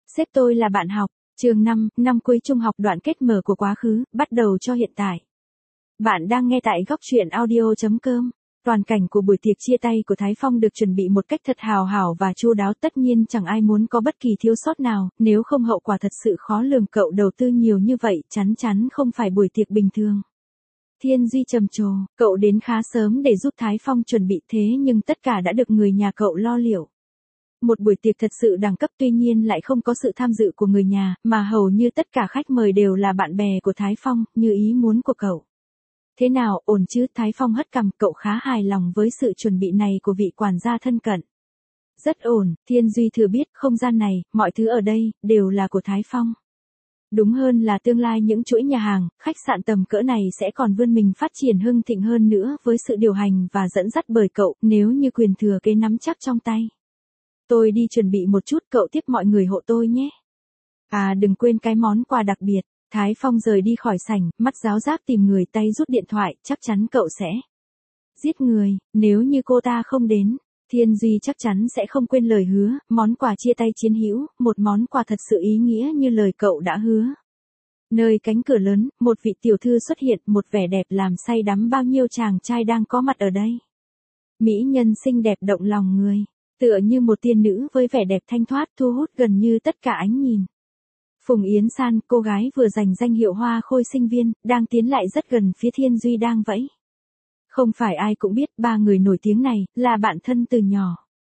Sếp tôi là bạn học, chương 5, năm cuối trung học đoạn kết mở của quá khứ, bắt đầu cho hiện tại. Bạn đang nghe tại góc truyện audio.com. Toàn cảnh của buổi tiệc chia tay của Thái Phong được chuẩn bị một cách thật hào hảo và chu đáo, tất nhiên chẳng ai muốn có bất kỳ thiếu sót nào, nếu không hậu quả thật sự khó lường. Cậu đầu tư nhiều như vậy, chắn chắn không phải buổi tiệc bình thường. Thiên Duy trầm trồ, cậu đến khá sớm để giúp Thái Phong chuẩn bị, thế nhưng tất cả đã được người nhà cậu lo liệu. Một buổi tiệc thật sự đẳng cấp, tuy nhiên lại không có sự tham dự của người nhà, mà hầu như tất cả khách mời đều là bạn bè của Thái Phong, như ý muốn của cậu. Thế nào, ổn chứ? Thái Phong hất cằm, cậu khá hài lòng với sự chuẩn bị này của vị quản gia thân cận. Rất ổn, Thiên Duy thừa biết, không gian này, mọi thứ ở đây, đều là của Thái Phong. Đúng hơn là tương lai những chuỗi nhà hàng, khách sạn tầm cỡ này sẽ còn vươn mình phát triển hưng thịnh hơn nữa với sự điều hành và dẫn dắt bởi cậu, nếu như quyền thừa kế nắm chắc trong tay. Tôi đi chuẩn bị một chút, cậu tiếp mọi người hộ tôi nhé. À, đừng quên cái món quà đặc biệt. Thái Phong rời đi khỏi sảnh, mắt giáo giác tìm người, tay rút điện thoại, chắc chắn cậu sẽ giết người, nếu như cô ta không đến. Thiên Duy chắc chắn sẽ không quên lời hứa, món quà chia tay chiến hữu, một món quà thật sự ý nghĩa như lời cậu đã hứa. Nơi cánh cửa lớn, một vị tiểu thư xuất hiện, một vẻ đẹp làm say đắm bao nhiêu chàng trai đang có mặt ở đây. Mỹ nhân xinh đẹp động lòng người, tựa như một tiên nữ với vẻ đẹp thanh thoát thu hút gần như tất cả ánh nhìn. Phùng Yến San, cô gái vừa giành danh hiệu hoa khôi sinh viên, đang tiến lại rất gần phía Thiên Duy đang vẫy. Không phải ai cũng biết ba người nổi tiếng này là bạn thân từ nhỏ.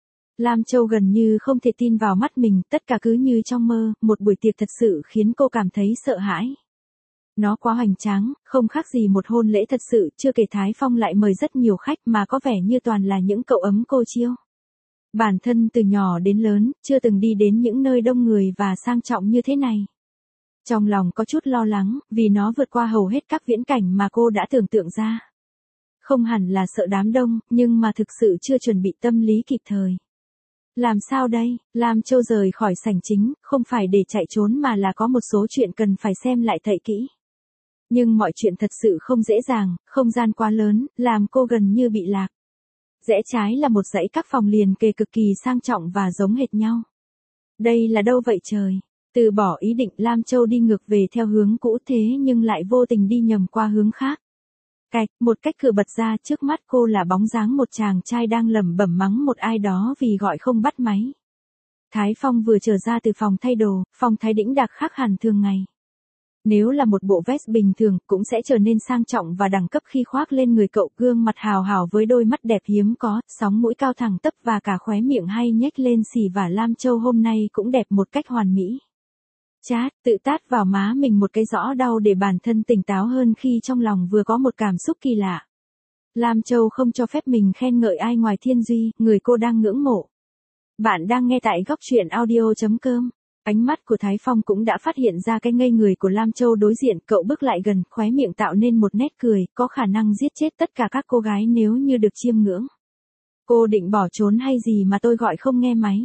Lam Châu gần như không thể tin vào mắt mình, tất cả cứ như trong mơ, một buổi tiệc thật sự khiến cô cảm thấy sợ hãi. Nó quá hoành tráng, không khác gì một hôn lễ thật sự, chưa kể Thái Phong lại mời rất nhiều khách mà có vẻ như toàn là những cậu ấm cô chiêu. Bản thân từ nhỏ đến lớn, chưa từng đi đến những nơi đông người và sang trọng như thế này. Trong lòng có chút lo lắng, vì nó vượt qua hầu hết các viễn cảnh mà cô đã tưởng tượng ra. Không hẳn là sợ đám đông, nhưng mà thực sự chưa chuẩn bị tâm lý kịp thời. Làm sao đây? Lam Châu rời khỏi sảnh chính, không phải để chạy trốn mà là có một số chuyện cần phải xem lại thậy kỹ. Nhưng mọi chuyện thật sự không dễ dàng, không gian quá lớn, làm cô gần như bị lạc. Rẽ trái là một dãy các phòng liền kề cực kỳ sang trọng và giống hệt nhau. Đây là đâu vậy trời? Từ bỏ ý định, Lam Châu đi ngược về theo hướng cũ, thế nhưng lại vô tình đi nhầm qua hướng khác. Cạch, một cách cửa bật ra, trước mắt cô là bóng dáng một chàng trai đang lẩm bẩm mắng một ai đó vì gọi không bắt máy. Thái Phong vừa trở ra từ phòng thay đồ, phong thái đĩnh đạc khác hẳn thường ngày. Nếu là một bộ vest bình thường, cũng sẽ trở nên sang trọng và đẳng cấp khi khoác lên người cậu. Gương mặt hào hào với đôi mắt đẹp hiếm có, sóng mũi cao thẳng tắp và cả khóe miệng hay nhếch lên xì, và Lam Châu hôm nay cũng đẹp một cách hoàn mỹ. Chát, tự tát vào má mình một cái rõ đau để bản thân tỉnh táo hơn khi trong lòng vừa có một cảm xúc kỳ lạ. Lam Châu không cho phép mình khen ngợi ai ngoài Thiên Duy, người cô đang ngưỡng mộ. Bạn đang nghe tại góc truyện audio.com. Ánh mắt của Thái Phong cũng đã phát hiện ra cái ngây người của Lam Châu đối diện, cậu bước lại gần, khóe miệng tạo nên một nét cười, có khả năng giết chết tất cả các cô gái nếu như được chiêm ngưỡng. Cô định bỏ trốn hay gì mà tôi gọi không nghe máy?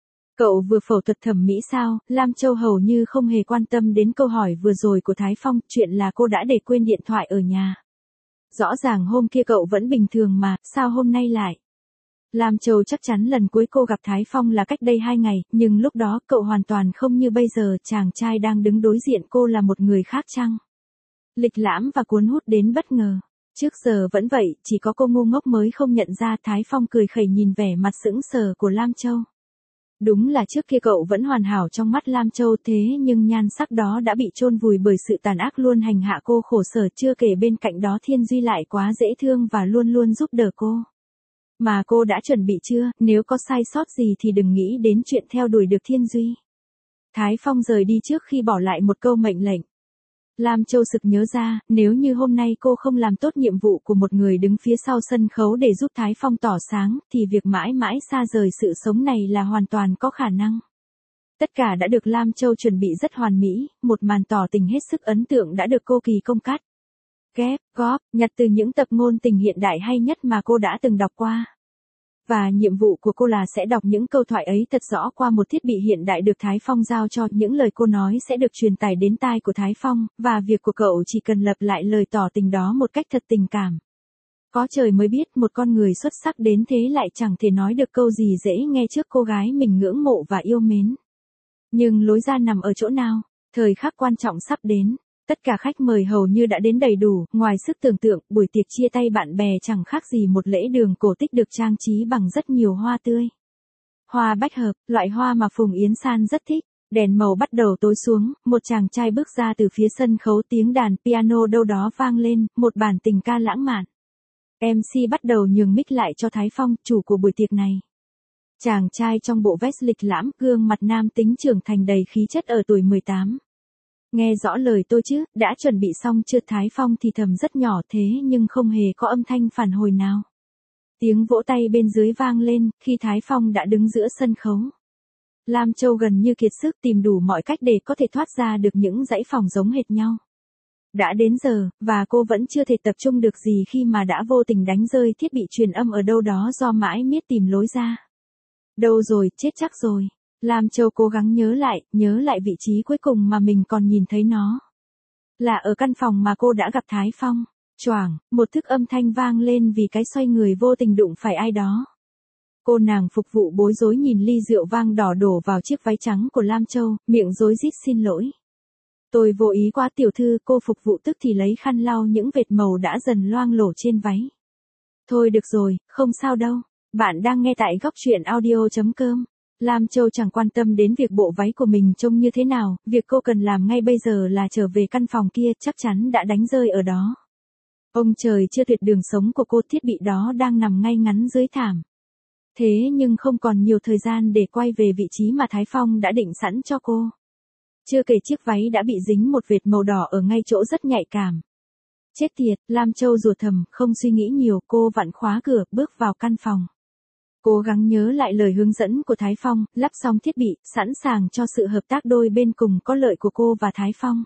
Cậu vừa phẫu thuật thẩm mỹ sao? Lam Châu hầu như không hề quan tâm đến câu hỏi vừa rồi của Thái Phong, chuyện là cô đã để quên điện thoại ở nhà. Rõ ràng hôm kia cậu vẫn bình thường mà, sao hôm nay lại? Lam Châu chắc chắn lần cuối cô gặp Thái Phong là cách đây 2 ngày, nhưng lúc đó cậu hoàn toàn không như bây giờ, chàng trai đang đứng đối diện cô là một người khác chăng? Lịch lãm và cuốn hút đến bất ngờ. Trước giờ vẫn vậy, chỉ có cô ngu ngốc mới không nhận ra. Thái Phong cười khẩy nhìn vẻ mặt sững sờ của Lam Châu. Đúng là trước kia cậu vẫn hoàn hảo trong mắt Lam Châu, thế nhưng nhan sắc đó đã bị chôn vùi bởi sự tàn ác luôn hành hạ cô khổ sở, chưa kể bên cạnh đó Thiên Duy lại quá dễ thương và luôn luôn giúp đỡ cô. Mà cô đã chuẩn bị chưa? Nếu có sai sót gì thì đừng nghĩ đến chuyện theo đuổi được Thiên Duy. Thái Phong rời đi trước khi bỏ lại một câu mệnh lệnh. Lam Châu sực nhớ ra, nếu như hôm nay cô không làm tốt nhiệm vụ của một người đứng phía sau sân khấu để giúp Thái Phong tỏ sáng, thì việc mãi mãi xa rời sự sống này là hoàn toàn có khả năng. Tất cả đã được Lam Châu chuẩn bị rất hoàn mỹ, một màn tỏ tình hết sức ấn tượng đã được cô kỳ công cắt, ghép, góp, nhặt từ những tập ngôn tình hiện đại hay nhất mà cô đã từng đọc qua. Và nhiệm vụ của cô là sẽ đọc những câu thoại ấy thật rõ qua một thiết bị hiện đại được Thái Phong giao cho. Những lời cô nói sẽ được truyền tải đến tai của Thái Phong, và việc của cậu chỉ cần lặp lại lời tỏ tình đó một cách thật tình cảm. Có trời mới biết một con người xuất sắc đến thế lại chẳng thể nói được câu gì dễ nghe trước cô gái mình ngưỡng mộ và yêu mến. Nhưng lối ra nằm ở chỗ nào? Thời khắc quan trọng sắp đến. Tất cả khách mời hầu như đã đến đầy đủ, ngoài sức tưởng tượng, buổi tiệc chia tay bạn bè chẳng khác gì một lễ đường cổ tích được trang trí bằng rất nhiều hoa tươi. Hoa bách hợp, loại hoa mà Phùng Yến San rất thích. Đèn màu bắt đầu tối xuống, một chàng trai bước ra từ phía sân khấu, tiếng đàn piano đâu đó vang lên, một bản tình ca lãng mạn. MC bắt đầu nhường mic lại cho Thái Phong, chủ của buổi tiệc này. Chàng trai trong bộ vest lịch lãm, gương mặt nam tính trưởng thành đầy khí chất ở tuổi 18. Nghe rõ lời tôi chứ, đã chuẩn bị xong chưa? Thái Phong thì thầm rất nhỏ thế nhưng không hề có âm thanh phản hồi nào. Tiếng vỗ tay bên dưới vang lên, khi Thái Phong đã đứng giữa sân khấu. Lam Châu gần như kiệt sức tìm đủ mọi cách để có thể thoát ra được những dãy phòng giống hệt nhau. Đã đến giờ, và cô vẫn chưa thể tập trung được gì khi mà đã vô tình đánh rơi thiết bị truyền âm ở đâu đó do mãi miết tìm lối ra. Đâu rồi, chết chắc rồi. Lam Châu cố gắng nhớ lại vị trí cuối cùng mà mình còn nhìn thấy nó. Là ở căn phòng mà cô đã gặp Thái Phong. Choảng, một thức âm thanh vang lên vì cái xoay người vô tình đụng phải ai đó. Cô nàng phục vụ bối rối nhìn ly rượu vang đỏ đổ vào chiếc váy trắng của Lam Châu, miệng rối rít xin lỗi. Tôi vô ý quá tiểu thư, cô phục vụ tức thì lấy khăn lau những vệt màu đã dần loang lổ trên váy. Thôi được rồi, không sao đâu. Bạn đang nghe tại góc truyện audio.com. Lam Châu chẳng quan tâm đến việc bộ váy của mình trông như thế nào, việc cô cần làm ngay bây giờ là trở về căn phòng kia, chắc chắn đã đánh rơi ở đó. Ông trời chưa tuyệt đường sống của cô, thiết bị đó đang nằm ngay ngắn dưới thảm. Thế nhưng không còn nhiều thời gian để quay về vị trí mà Thái Phong đã định sẵn cho cô. Chưa kể chiếc váy đã bị dính một vệt màu đỏ ở ngay chỗ rất nhạy cảm. Chết tiệt, Lam Châu rủa thầm, không suy nghĩ nhiều, cô vặn khóa cửa, bước vào căn phòng. Cố gắng nhớ lại lời hướng dẫn của Thái Phong, lắp xong thiết bị, sẵn sàng cho sự hợp tác đôi bên cùng có lợi của cô và Thái Phong.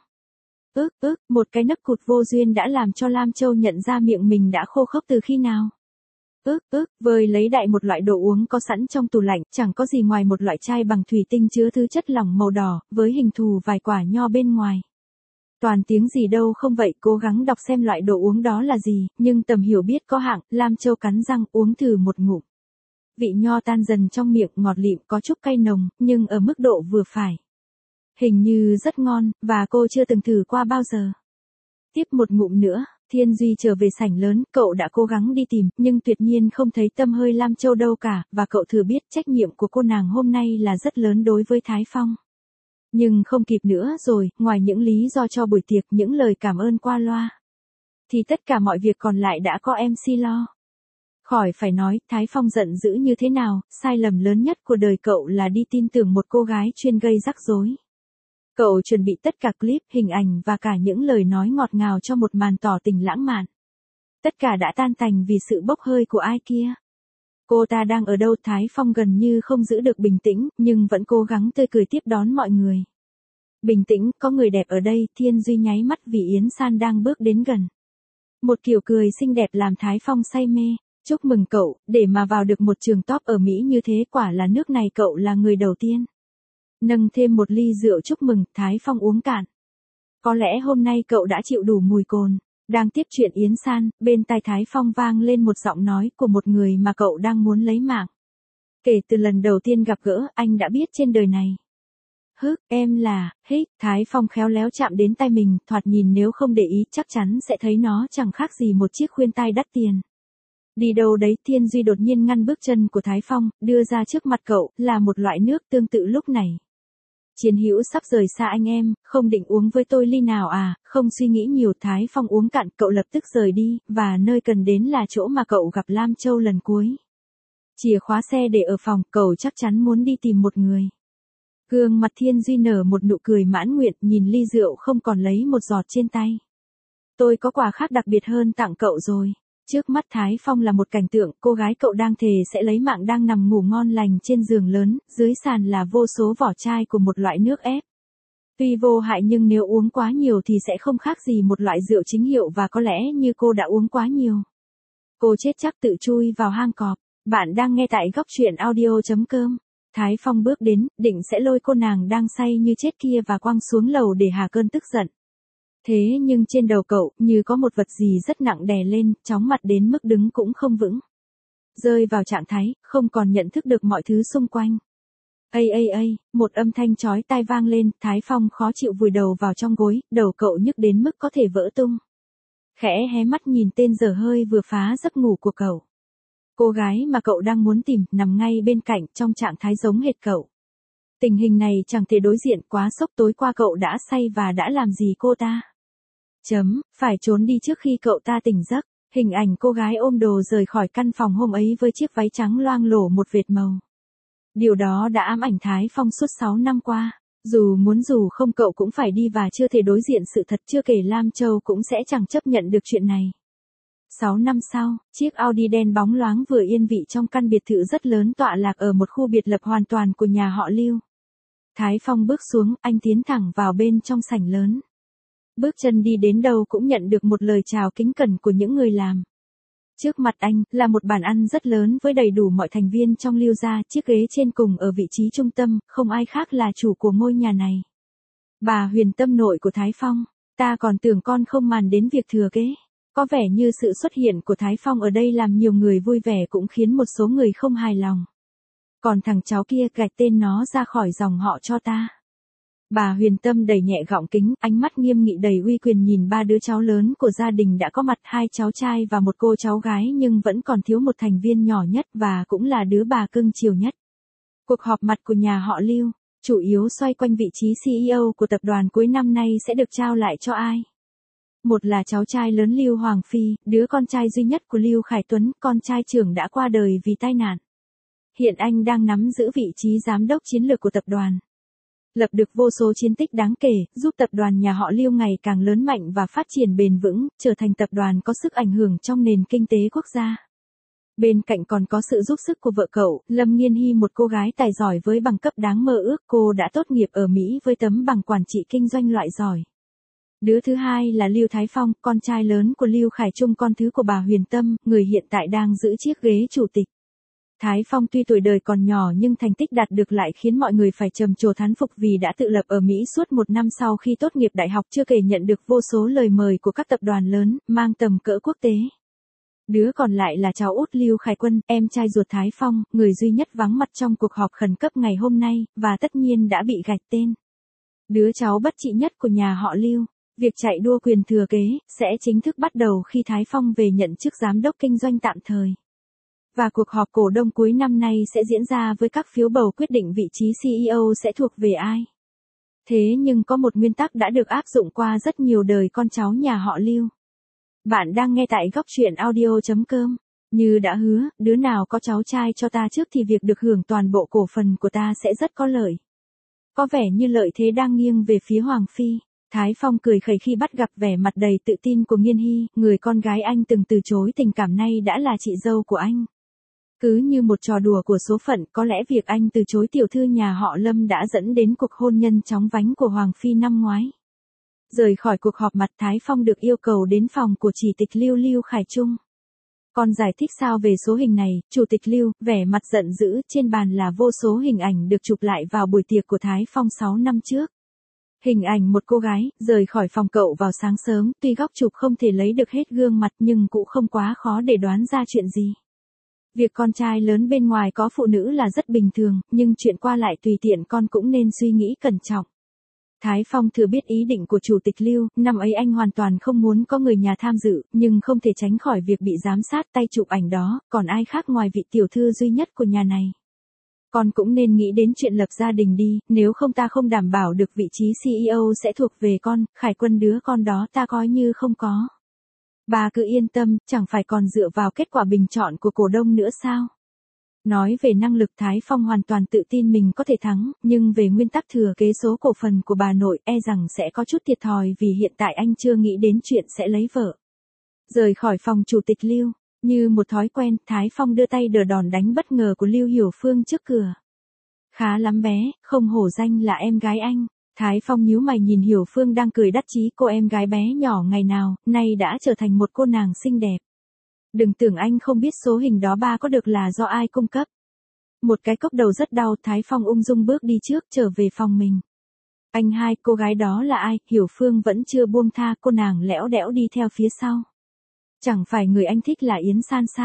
Một cái nấc cụt vô duyên đã làm cho Lam Châu nhận ra miệng mình đã khô khốc từ khi nào. Vơi lấy đại một loại đồ uống có sẵn trong tủ lạnh, chẳng có gì ngoài một loại chai bằng thủy tinh chứa thứ chất lỏng màu đỏ, với hình thù vài quả nho bên ngoài. Toàn tiếng gì đâu không vậy, cố gắng đọc xem loại đồ uống đó là gì, nhưng tầm hiểu biết có hạn, Lam Châu cắn răng uống thử một ngụm. Vị nho tan dần trong miệng, ngọt lịm, có chút cay nồng, nhưng ở mức độ vừa phải. Hình như rất ngon, và cô chưa từng thử qua bao giờ. Tiếp một ngụm nữa, Thiên Duy trở về sảnh lớn, cậu đã cố gắng đi tìm, nhưng tuyệt nhiên không thấy tăm hơi Lam Châu đâu cả, và cậu thừa biết trách nhiệm của cô nàng hôm nay là rất lớn đối với Thái Phong. Nhưng không kịp nữa rồi, ngoài những lý do cho buổi tiệc, những lời cảm ơn qua loa, thì tất cả mọi việc còn lại đã có MC lo. Khỏi phải nói, Thái Phong giận dữ như thế nào, sai lầm lớn nhất của đời cậu là đi tin tưởng một cô gái chuyên gây rắc rối. Cậu chuẩn bị tất cả clip, hình ảnh và cả những lời nói ngọt ngào cho một màn tỏ tình lãng mạn. Tất cả đã tan tành vì sự bốc hơi của ai kia. Cô ta đang ở đâu? Thái Phong gần như không giữ được bình tĩnh, nhưng vẫn cố gắng tươi cười tiếp đón mọi người. Bình tĩnh, có người đẹp ở đây, Thiên Duy nháy mắt vì Yến San đang bước đến gần. Một kiểu cười xinh đẹp làm Thái Phong say mê. Chúc mừng cậu, để mà vào được một trường top ở Mỹ như thế, quả là nước này cậu là người đầu tiên. Nâng thêm một ly rượu chúc mừng, Thái Phong uống cạn. Có lẽ hôm nay cậu đã chịu đủ mùi cồn. Đang tiếp chuyện Yến San, bên tai Thái Phong vang lên một giọng nói của một người mà cậu đang muốn lấy mạng. Kể từ lần đầu tiên gặp gỡ, anh đã biết trên đời này. Em là, Thái Phong khéo léo chạm đến tai mình, thoạt nhìn nếu không để ý chắc chắn sẽ thấy nó chẳng khác gì một chiếc khuyên tai đắt tiền. Đi đâu đấy? Thiên Duy đột nhiên ngăn bước chân của Thái Phong, đưa ra trước mặt cậu, là một loại nước tương tự lúc này. Chiến hữu sắp rời xa anh em, không định uống với tôi ly nào à? Không suy nghĩ nhiều, Thái Phong uống cạn, cậu lập tức rời đi, và nơi cần đến là chỗ mà cậu gặp Lam Châu lần cuối. Chìa khóa xe để ở phòng, cậu chắc chắn muốn đi tìm một người. Gương mặt Thiên Duy nở một nụ cười mãn nguyện, nhìn ly rượu không còn lấy một giọt trên tay. Tôi có quà khác đặc biệt hơn tặng cậu rồi. Trước mắt Thái Phong là một cảnh tượng, cô gái cậu đang thề sẽ lấy mạng đang nằm ngủ ngon lành trên giường lớn, dưới sàn là vô số vỏ chai của một loại nước ép. Tuy vô hại nhưng nếu uống quá nhiều thì sẽ không khác gì một loại rượu chính hiệu, và có lẽ như cô đã uống quá nhiều. Cô chết chắc tự chui vào hang cọp. Bạn đang nghe tại góc truyện audio.com. Thái Phong bước đến, định sẽ lôi cô nàng đang say như chết kia và quăng xuống lầu để hạ cơn tức giận. Thế nhưng trên đầu cậu, như có một vật gì rất nặng đè lên, chóng mặt đến mức đứng cũng không vững. Rơi vào trạng thái, không còn nhận thức được mọi thứ xung quanh. Một âm thanh chói tai vang lên, Thái Phong khó chịu vùi đầu vào trong gối, đầu cậu nhức đến mức có thể vỡ tung. Khẽ hé mắt nhìn tên dở hơi vừa phá giấc ngủ của cậu. Cô gái mà cậu đang muốn tìm, nằm ngay bên cạnh, trong trạng thái giống hệt cậu. Tình hình này chẳng thể đối diện, quá sốc, tối qua cậu đã say và đã làm gì cô ta? Phải trốn đi trước khi cậu ta tỉnh giấc. Hình ảnh cô gái ôm đồ rời khỏi căn phòng hôm ấy với chiếc váy trắng loang lổ một vệt màu. Điều đó đã ám ảnh Thái Phong suốt 6 năm qua. Dù muốn dù không cậu cũng phải đi và chưa thể đối diện sự thật, chưa kể Lam Châu cũng sẽ chẳng chấp nhận được chuyện này. 6 năm sau, chiếc Audi đen bóng loáng vừa yên vị trong căn biệt thự rất lớn tọa lạc ở một khu biệt lập hoàn toàn của nhà họ Lưu. Thái Phong bước xuống, anh tiến thẳng vào bên trong sảnh lớn. Bước chân đi đến đâu cũng nhận được một lời chào kính cẩn của những người làm. Trước mặt anh là một bàn ăn rất lớn với đầy đủ mọi thành viên trong Lưu gia, chiếc ghế trên cùng ở vị trí trung tâm, không ai khác là chủ của ngôi nhà này. Bà Huyền Tâm, nội của Thái Phong, ta còn tưởng con không màng đến việc thừa kế. Có vẻ như sự xuất hiện của Thái Phong ở đây làm nhiều người vui vẻ cũng khiến một số người không hài lòng. Còn thằng cháu kia, gạch tên nó ra khỏi dòng họ cho ta. Bà Huyền Tâm đẩy nhẹ gọng kính, ánh mắt nghiêm nghị đầy uy quyền nhìn ba đứa cháu lớn của gia đình đã có mặt, 2 cháu trai và một cô cháu gái, nhưng vẫn còn thiếu một thành viên nhỏ nhất và cũng là đứa bà cưng chiều nhất. Cuộc họp mặt của nhà họ Lưu, chủ yếu xoay quanh vị trí CEO của tập đoàn cuối năm nay sẽ được trao lại cho ai. Một là cháu trai lớn Lưu Hoàng Phi, đứa con trai duy nhất của Lưu Khải Tuấn, con trai trưởng đã qua đời vì tai nạn. Hiện anh đang nắm giữ vị trí giám đốc chiến lược của tập đoàn. Lập được vô số chiến tích đáng kể, giúp tập đoàn nhà họ Lưu ngày càng lớn mạnh và phát triển bền vững, trở thành tập đoàn có sức ảnh hưởng trong nền kinh tế quốc gia. Bên cạnh còn có sự giúp sức của vợ cậu, Lâm Nghiên Hy, một cô gái tài giỏi với bằng cấp đáng mơ ước, cô đã tốt nghiệp ở Mỹ với tấm bằng quản trị kinh doanh loại giỏi. Đứa thứ hai là Lưu Thái Phong, con trai lớn của Lưu Khải Trung, con thứ của bà Huyền Tâm, người hiện tại đang giữ chiếc ghế chủ tịch. Thái Phong tuy tuổi đời còn nhỏ nhưng thành tích đạt được lại khiến mọi người phải trầm trồ thán phục, vì đã tự lập ở Mỹ suốt 1 năm sau khi tốt nghiệp đại học, chưa kể nhận được vô số lời mời của các tập đoàn lớn, mang tầm cỡ quốc tế. Đứa còn lại là cháu út Lưu Khải Quân, em trai ruột Thái Phong, người duy nhất vắng mặt trong cuộc họp khẩn cấp ngày hôm nay, và tất nhiên đã bị gạch tên. Đứa cháu bất trị nhất của nhà họ Lưu. Việc chạy đua quyền thừa kế sẽ chính thức bắt đầu khi Thái Phong về nhận chức giám đốc kinh doanh tạm thời. Và cuộc họp cổ đông cuối năm nay sẽ diễn ra với các phiếu bầu quyết định vị trí CEO sẽ thuộc về ai. Thế nhưng có một nguyên tắc đã được áp dụng qua rất nhiều đời con cháu nhà họ Lưu. Bạn đang nghe tại góc truyện audio.com. Như đã hứa, đứa nào có cháu trai cho ta trước thì việc được hưởng toàn bộ cổ phần của ta sẽ rất có lợi. Có vẻ như lợi thế đang nghiêng về phía Hoàng Phi. Thái Phong cười khẩy khi bắt gặp vẻ mặt đầy tự tin của Nghiên Hy, người con gái anh từng từ chối tình cảm nay đã là chị dâu của anh. Cứ như một trò đùa của số phận, có lẽ việc anh từ chối tiểu thư nhà họ Lâm đã dẫn đến cuộc hôn nhân chóng vánh của Hoàng Phi năm ngoái. Rời khỏi cuộc họp mặt, Thái Phong được yêu cầu đến phòng của chủ tịch Lưu Khải Trung. Còn giải thích sao về số hình này, chủ tịch Lưu, vẻ mặt giận dữ, trên bàn là vô số hình ảnh được chụp lại vào buổi tiệc của Thái Phong 6 năm trước. Hình ảnh một cô gái, rời khỏi phòng cậu vào sáng sớm, tuy góc chụp không thể lấy được hết gương mặt nhưng cũng không quá khó để đoán ra chuyện gì. Việc con trai lớn bên ngoài có phụ nữ là rất bình thường, nhưng chuyện qua lại tùy tiện con cũng nên suy nghĩ cẩn trọng. Thái Phong thừa biết ý định của chủ tịch Lưu, năm ấy anh hoàn toàn không muốn có người nhà tham dự, nhưng không thể tránh khỏi việc bị giám sát, tay chụp ảnh đó, còn ai khác ngoài vị tiểu thư duy nhất của nhà này. Con cũng nên nghĩ đến chuyện lập gia đình đi, nếu không ta không đảm bảo được vị trí CEO sẽ thuộc về con, Khải Quân đứa con đó ta coi như không có. Bà cứ yên tâm, chẳng phải còn dựa vào kết quả bình chọn của cổ đông nữa sao? Nói về năng lực, Thái Phong hoàn toàn tự tin mình có thể thắng, nhưng về nguyên tắc thừa kế số cổ phần của bà nội e rằng sẽ có chút thiệt thòi, vì hiện tại anh chưa nghĩ đến chuyện sẽ lấy vợ. Rời khỏi phòng chủ tịch Lưu, như một thói quen, Thái Phong đưa tay đỡ đòn đánh bất ngờ của Lưu Hiểu Phương trước cửa. Khá lắm bé, không hổ danh là em gái anh. Thái Phong nhíu mày nhìn Hiểu Phương đang cười đắc chí, cô em gái bé nhỏ ngày nào, nay đã trở thành một cô nàng xinh đẹp. Đừng tưởng anh không biết số hình đó ba có được là do ai cung cấp. Một cái cốc đầu rất đau, Thái Phong ung dung bước đi trước, trở về phòng mình. Anh hai, cô gái đó là ai? Hiểu Phương vẫn chưa buông tha, cô nàng lẽo đẽo đi theo phía sau. Chẳng phải người anh thích là Yến San sao?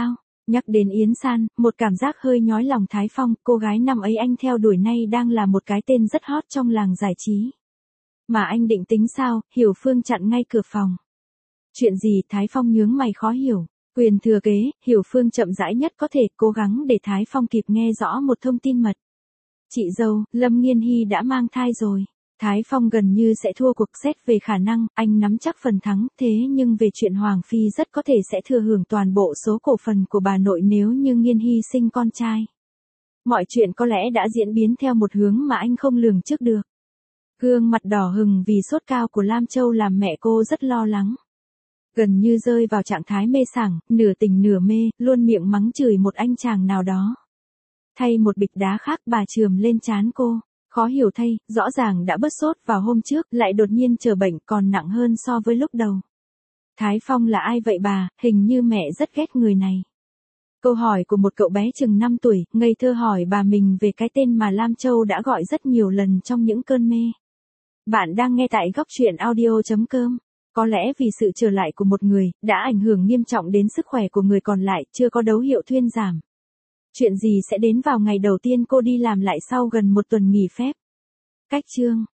Nhắc đến Yến San, một cảm giác hơi nhói lòng Thái Phong, cô gái năm ấy anh theo đuổi nay đang là một cái tên rất hot trong làng giải trí. Mà anh định tính sao, Hiểu Phương chặn ngay cửa phòng. Chuyện gì, Thái Phong nhướng mày khó hiểu. Quyền thừa kế, Hiểu Phương chậm rãi nhất có thể, cố gắng để Thái Phong kịp nghe rõ một thông tin mật. Chị dâu, Lâm Nghiên Hy đã mang thai rồi. Thái Phong gần như sẽ thua cuộc, xét về khả năng, anh nắm chắc phần thắng, thế nhưng về chuyện Hoàng Phi rất có thể sẽ thừa hưởng toàn bộ số cổ phần của bà nội nếu như Nghiên Hy sinh con trai. Mọi chuyện có lẽ đã diễn biến theo một hướng mà anh không lường trước được. Gương mặt đỏ hừng vì sốt cao của Lam Châu làm mẹ cô rất lo lắng. Gần như rơi vào trạng thái mê sảng, nửa tỉnh nửa mê, luôn miệng mắng chửi một anh chàng nào đó. Thay một bịch đá khác bà chườm lên trán cô. Khó hiểu thay, rõ ràng đã bớt sốt vào hôm trước, lại đột nhiên trở bệnh còn nặng hơn so với lúc đầu. Thái Phong là ai vậy bà, hình như mẹ rất ghét người này. Câu hỏi của một cậu bé chừng 5 tuổi, ngây thơ hỏi bà mình về cái tên mà Lam Châu đã gọi rất nhiều lần trong những cơn mê. Bạn đang nghe tại góc truyện audio.com. Có lẽ vì sự trở lại của một người, đã ảnh hưởng nghiêm trọng đến sức khỏe của người còn lại, chưa có dấu hiệu thuyên giảm. Chuyện gì sẽ đến vào ngày đầu tiên cô đi làm lại sau gần một tuần nghỉ phép? Cách chương